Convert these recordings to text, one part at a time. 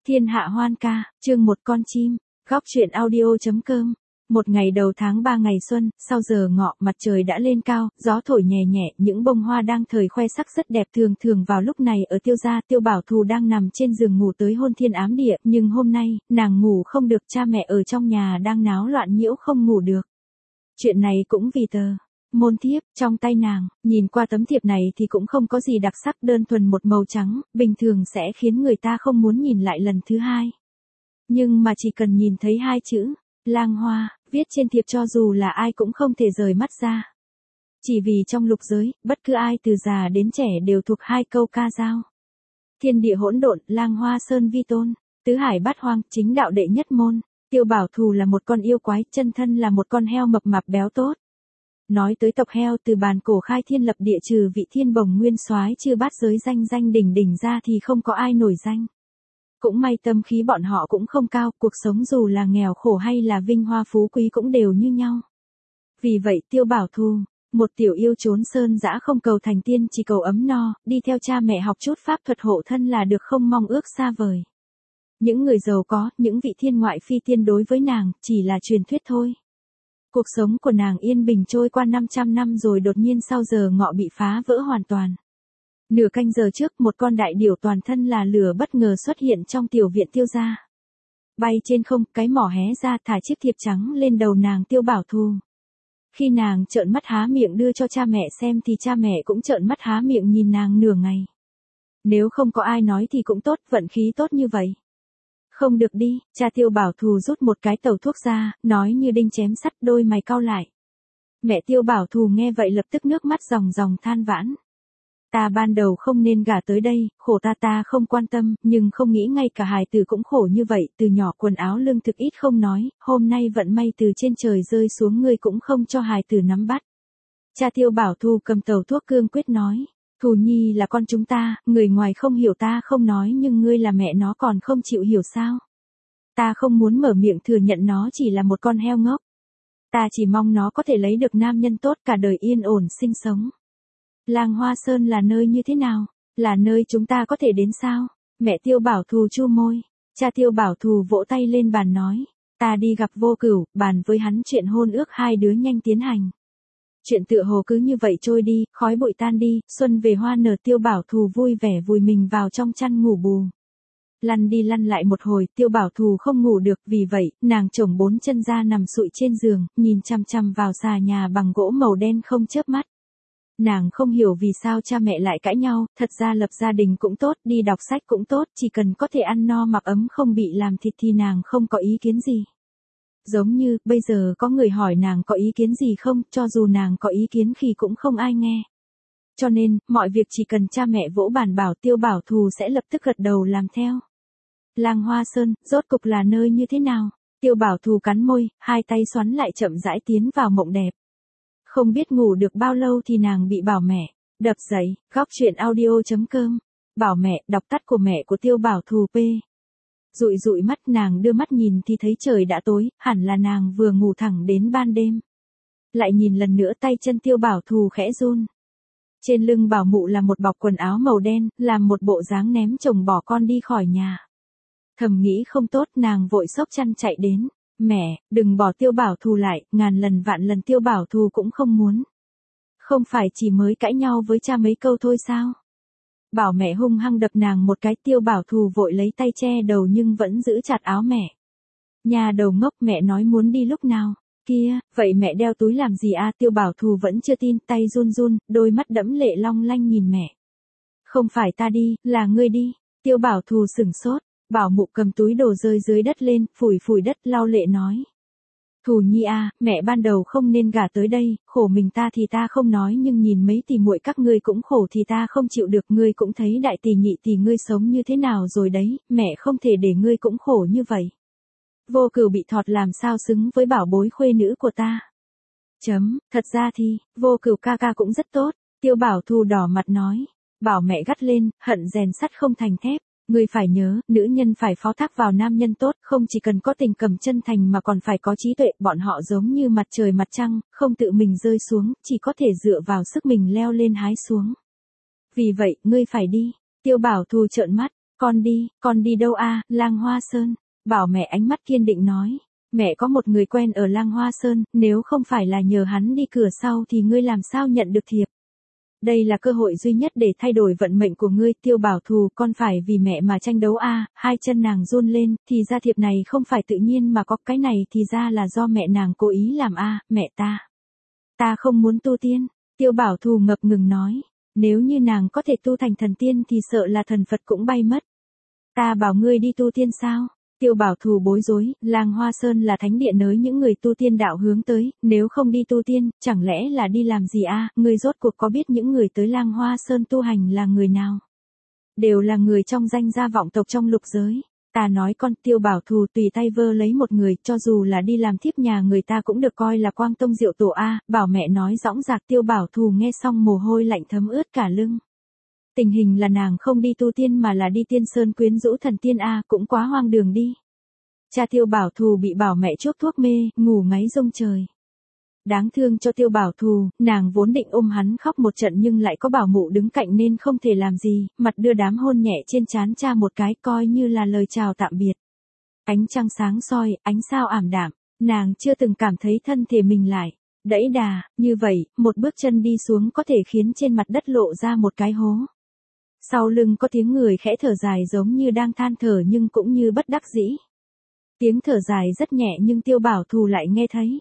Thiên hạ hoan ca, chương một con chim, góc truyện audio.com. Một ngày đầu tháng 3 ngày xuân, sau giờ ngọ mặt trời đã lên cao, gió thổi nhẹ nhẹ, những bông hoa đang thời khoe sắc rất đẹp. Thường vào lúc này ở Tiêu gia, Tiêu Bảo Thù đang nằm trên giường ngủ tới hôn thiên ám địa, nhưng hôm nay, nàng ngủ không được, cha mẹ ở trong nhà đang náo loạn nhiễu không ngủ được. Chuyện này cũng vì tờ môn thiếp trong tay nàng, nhìn qua tấm thiệp này thì cũng không có gì đặc sắc, đơn thuần một màu trắng, bình thường sẽ khiến người ta không muốn nhìn lại lần thứ hai. Nhưng mà chỉ cần nhìn thấy hai chữ Lang Hoa viết trên thiệp, cho dù là ai cũng không thể rời mắt ra. Chỉ vì trong lục giới, bất cứ ai từ già đến trẻ đều thuộc hai câu ca dao. Thiên địa hỗn độn, Lang Hoa sơn vi tôn, tứ hải bát hoang, chính đạo đệ nhất môn. Tiêu Bảo Thù là một con yêu quái, chân thân là một con heo mập mạp béo tốt. Nói tới tộc heo, từ bàn cổ khai thiên lập địa, trừ vị thiên bồng nguyên soái chưa bát giới danh đỉnh ra thì không có ai nổi danh. Cũng may tâm khí bọn họ cũng không cao, cuộc sống dù là nghèo khổ hay là vinh hoa phú quý cũng đều như nhau. Vì vậy Tiêu Bảo Thù, một tiểu yêu trốn sơn dã, không cầu thành tiên, chỉ cầu ấm no, đi theo cha mẹ học chút pháp thuật hộ thân là được, không mong ước xa vời. Những người giàu có, những vị thiên ngoại phi tiên đối với nàng chỉ là truyền thuyết thôi. Cuộc sống của nàng yên bình trôi qua 500 năm rồi đột nhiên sau giờ ngọ bị phá vỡ hoàn toàn. Nửa canh giờ trước, một con đại điểu toàn thân là lửa bất ngờ xuất hiện trong tiểu viện Tiêu gia. Bay trên không, cái mỏ hé ra thả chiếc thiệp trắng lên đầu nàng Tiêu Bảo Thù. Khi nàng trợn mắt há miệng đưa cho cha mẹ xem thì cha mẹ cũng trợn mắt há miệng nhìn nàng nửa ngày. Nếu không có ai nói thì cũng tốt, vận khí tốt như vậy. Không được đi, cha Tiêu Bảo Thù rút một cái tàu thuốc ra, nói như đinh chém sắt, đôi mày cau lại. Mẹ Tiêu Bảo Thù nghe vậy lập tức nước mắt ròng than vãn. Ta ban đầu không nên gả tới đây, khổ ta không quan tâm, nhưng không nghĩ ngay cả hài tử cũng khổ như vậy, từ nhỏ quần áo lương thực ít không nói, hôm nay vận may từ trên trời rơi xuống, ngươi cũng không cho hài tử nắm bắt. Cha Tiêu Bảo Thù cầm tàu thuốc cương quyết nói. Thù Nhi là con chúng ta, người ngoài không hiểu ta không nói, nhưng ngươi là mẹ nó còn không chịu hiểu sao? Ta không muốn mở miệng thừa nhận nó chỉ là một con heo ngốc. Ta chỉ mong nó có thể lấy được nam nhân tốt, cả đời yên ổn sinh sống. Lang Hoa Sơn là nơi như thế nào? Là nơi chúng ta có thể đến sao? Mẹ Tiêu Bảo Thù chu môi. Cha Tiêu Bảo Thù vỗ tay lên bàn nói. Ta đi gặp Vô Cửu, bàn với hắn chuyện hôn ước hai đứa nhanh tiến hành. Chuyện tựa hồ cứ như vậy trôi đi, khói bụi tan đi, xuân về hoa nở. Tiêu Bảo Thù vui vẻ vùi mình vào trong chăn ngủ bù. Lăn đi lăn lại một hồi, Tiêu Bảo Thù không ngủ được, vì vậy, nàng chổng bốn chân ra nằm sụi trên giường, nhìn chằm chằm vào xà nhà bằng gỗ màu đen không chớp mắt. Nàng không hiểu vì sao cha mẹ lại cãi nhau, thật ra lập gia đình cũng tốt, đi đọc sách cũng tốt, chỉ cần có thể ăn no mặc ấm không bị làm thịt thì nàng không có ý kiến gì. Giống như, bây giờ có người hỏi nàng có ý kiến gì không, cho dù nàng có ý kiến thì cũng không ai nghe. Cho nên, mọi việc chỉ cần cha mẹ vỗ bàn bảo, Tiêu Bảo Thù sẽ lập tức gật đầu làm theo. Lang Hoa Sơn, rốt cục là nơi như thế nào? Tiêu Bảo Thù cắn môi, hai tay xoắn lại chậm rãi tiến vào mộng đẹp. Không biết ngủ được bao lâu thì nàng bị bảo mẹ đập dậy. Góc truyện audio.com. Bảo mẹ, đọc tắt của mẹ của Tiêu Bảo Thù p. Dụi mắt, nàng đưa mắt nhìn thì thấy trời đã tối, hẳn là nàng vừa ngủ thẳng đến ban đêm. Lại nhìn lần nữa, tay chân Tiêu Bảo Thù khẽ run. Trên lưng bảo mụ là một bọc quần áo màu đen, làm một bộ dáng ném chồng bỏ con đi khỏi nhà. Thầm nghĩ không tốt, nàng vội xốc chăn chạy đến. Mẹ, đừng bỏ Tiêu Bảo Thù lại, ngàn lần vạn lần Tiêu Bảo Thù cũng không muốn. Không phải chỉ mới cãi nhau với cha mấy câu thôi sao? Bảo mẹ hung hăng đập nàng một cái. Tiêu Bảo Thù vội lấy tay che đầu nhưng vẫn giữ chặt áo mẹ. Nhà đầu ngốc, mẹ nói muốn đi lúc nào? Kia, vậy mẹ đeo túi làm gì à? Tiêu Bảo Thù vẫn chưa tin, tay run, đôi mắt đẫm lệ long lanh nhìn mẹ. Không phải ta đi, là ngươi đi. Tiêu Bảo Thù sửng sốt. Bảo mụ cầm túi đồ rơi dưới đất lên, phủi đất, lau lệ nói. Thù Nhi à, mẹ ban đầu không nên gả tới đây, khổ mình ta thì ta không nói, nhưng nhìn mấy tỷ muội các ngươi cũng khổ thì ta không chịu được. Ngươi cũng thấy đại tỷ nhị tỷ ngươi sống như thế nào rồi đấy, mẹ không thể để ngươi cũng khổ như vậy. Vô Cửu bị thọt làm sao xứng với bảo bối khuê nữ của ta. Thật ra thì, Vô Cửu ca ca cũng rất tốt. Tiêu Bảo Thù đỏ mặt nói. Bảo mẹ gắt lên, hận rèn sắt không thành thép. Ngươi phải nhớ, nữ nhân phải phó thác vào nam nhân tốt, không chỉ cần có tình cảm chân thành mà còn phải có trí tuệ. Bọn họ giống như mặt trời mặt trăng, không tự mình rơi xuống, chỉ có thể dựa vào sức mình leo lên hái xuống. Vì vậy, ngươi phải đi. Tiêu Bảo Thù trợn mắt. Con đi đâu a? Lang Hoa Sơn. Bảo mẹ ánh mắt kiên định nói. Mẹ có một người quen ở Lang Hoa Sơn, nếu không phải là nhờ hắn đi cửa sau thì ngươi làm sao nhận được thiệp. Đây là cơ hội duy nhất để thay đổi vận mệnh của ngươi, Tiêu Bảo Thù, con phải vì mẹ mà tranh đấu a. Hai chân nàng run lên, thì ra thiệp này không phải tự nhiên mà có, cái này thì ra là do mẹ nàng cố ý làm a. Mẹ ta. Ta không muốn tu tiên, Tiêu Bảo Thù ngập ngừng nói. Nếu như nàng có thể tu thành thần tiên thì sợ là thần Phật cũng bay mất. Ta bảo ngươi đi tu tiên sao? Tiêu Bảo Thù bối rối, Lang Hoa Sơn là thánh địa nới những người tu tiên đạo hướng tới, nếu không đi tu tiên, chẳng lẽ là đi làm gì a? Ngươi rốt cuộc có biết những người tới Lang Hoa Sơn tu hành là người nào? Đều là người trong danh gia vọng tộc trong lục giới. Ta nói con, Tiêu Bảo Thù tùy tay vơ lấy một người, cho dù là đi làm thiếp nhà người ta cũng được coi là quang tông diệu tổ a. Bảo mẹ nói dõng dạc. Tiêu Bảo Thù nghe xong mồ hôi lạnh thấm ướt cả lưng. Tình hình là nàng không đi tu tiên mà là đi tiên sơn quyến rũ thần tiên a, cũng quá hoang đường đi. Cha Tiêu Bảo Thù bị bảo mẹ chuốc thuốc mê, ngủ ngáy rông trời. Đáng thương cho Tiêu Bảo Thù, nàng vốn định ôm hắn khóc một trận nhưng lại có bảo mụ đứng cạnh nên không thể làm gì, mặt đưa đám hôn nhẹ trên trán cha một cái coi như là lời chào tạm biệt. Ánh trăng sáng soi, ánh sao ảm đạm, nàng chưa từng cảm thấy thân thể mình lại đẫy đà, như vậy, một bước chân đi xuống có thể khiến trên mặt đất lộ ra một cái hố. Sau lưng có tiếng người khẽ thở dài giống như đang than thở nhưng cũng như bất đắc dĩ. Tiếng thở dài rất nhẹ nhưng Tiêu Bảo Thù lại nghe thấy.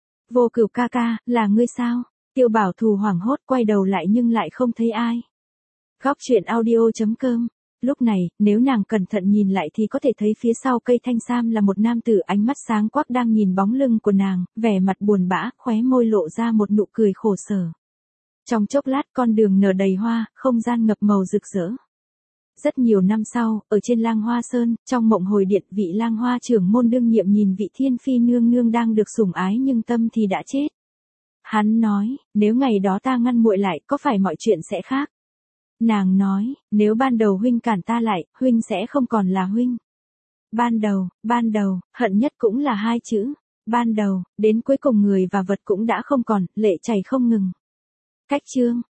Vô Cửu ca ca, là ngươi sao? Tiêu Bảo Thù hoảng hốt quay đầu lại nhưng lại không thấy ai. Góc truyện audio.com. Lúc này, nếu nàng cẩn thận nhìn lại thì có thể thấy phía sau cây thanh sam là một nam tử ánh mắt sáng quắc đang nhìn bóng lưng của nàng, vẻ mặt buồn bã, khóe môi lộ ra một nụ cười khổ sở. Trong chốc lát con đường nở đầy hoa, không gian ngập màu rực rỡ. Rất nhiều năm sau, ở trên Lang Hoa Sơn, trong mộng hồi điện, vị Lang Hoa trưởng môn đương nhiệm nhìn vị Thiên Phi nương nương đang được sủng ái nhưng tâm thì đã chết. Hắn nói, nếu ngày đó ta ngăn muội lại, có phải mọi chuyện sẽ khác? Nàng nói, nếu ban đầu huynh cản ta lại, huynh sẽ không còn là huynh. Ban đầu, hận nhất cũng là hai chữ. Ban đầu, đến cuối cùng người và vật cũng đã không còn, lệ chảy không ngừng. Cách chương.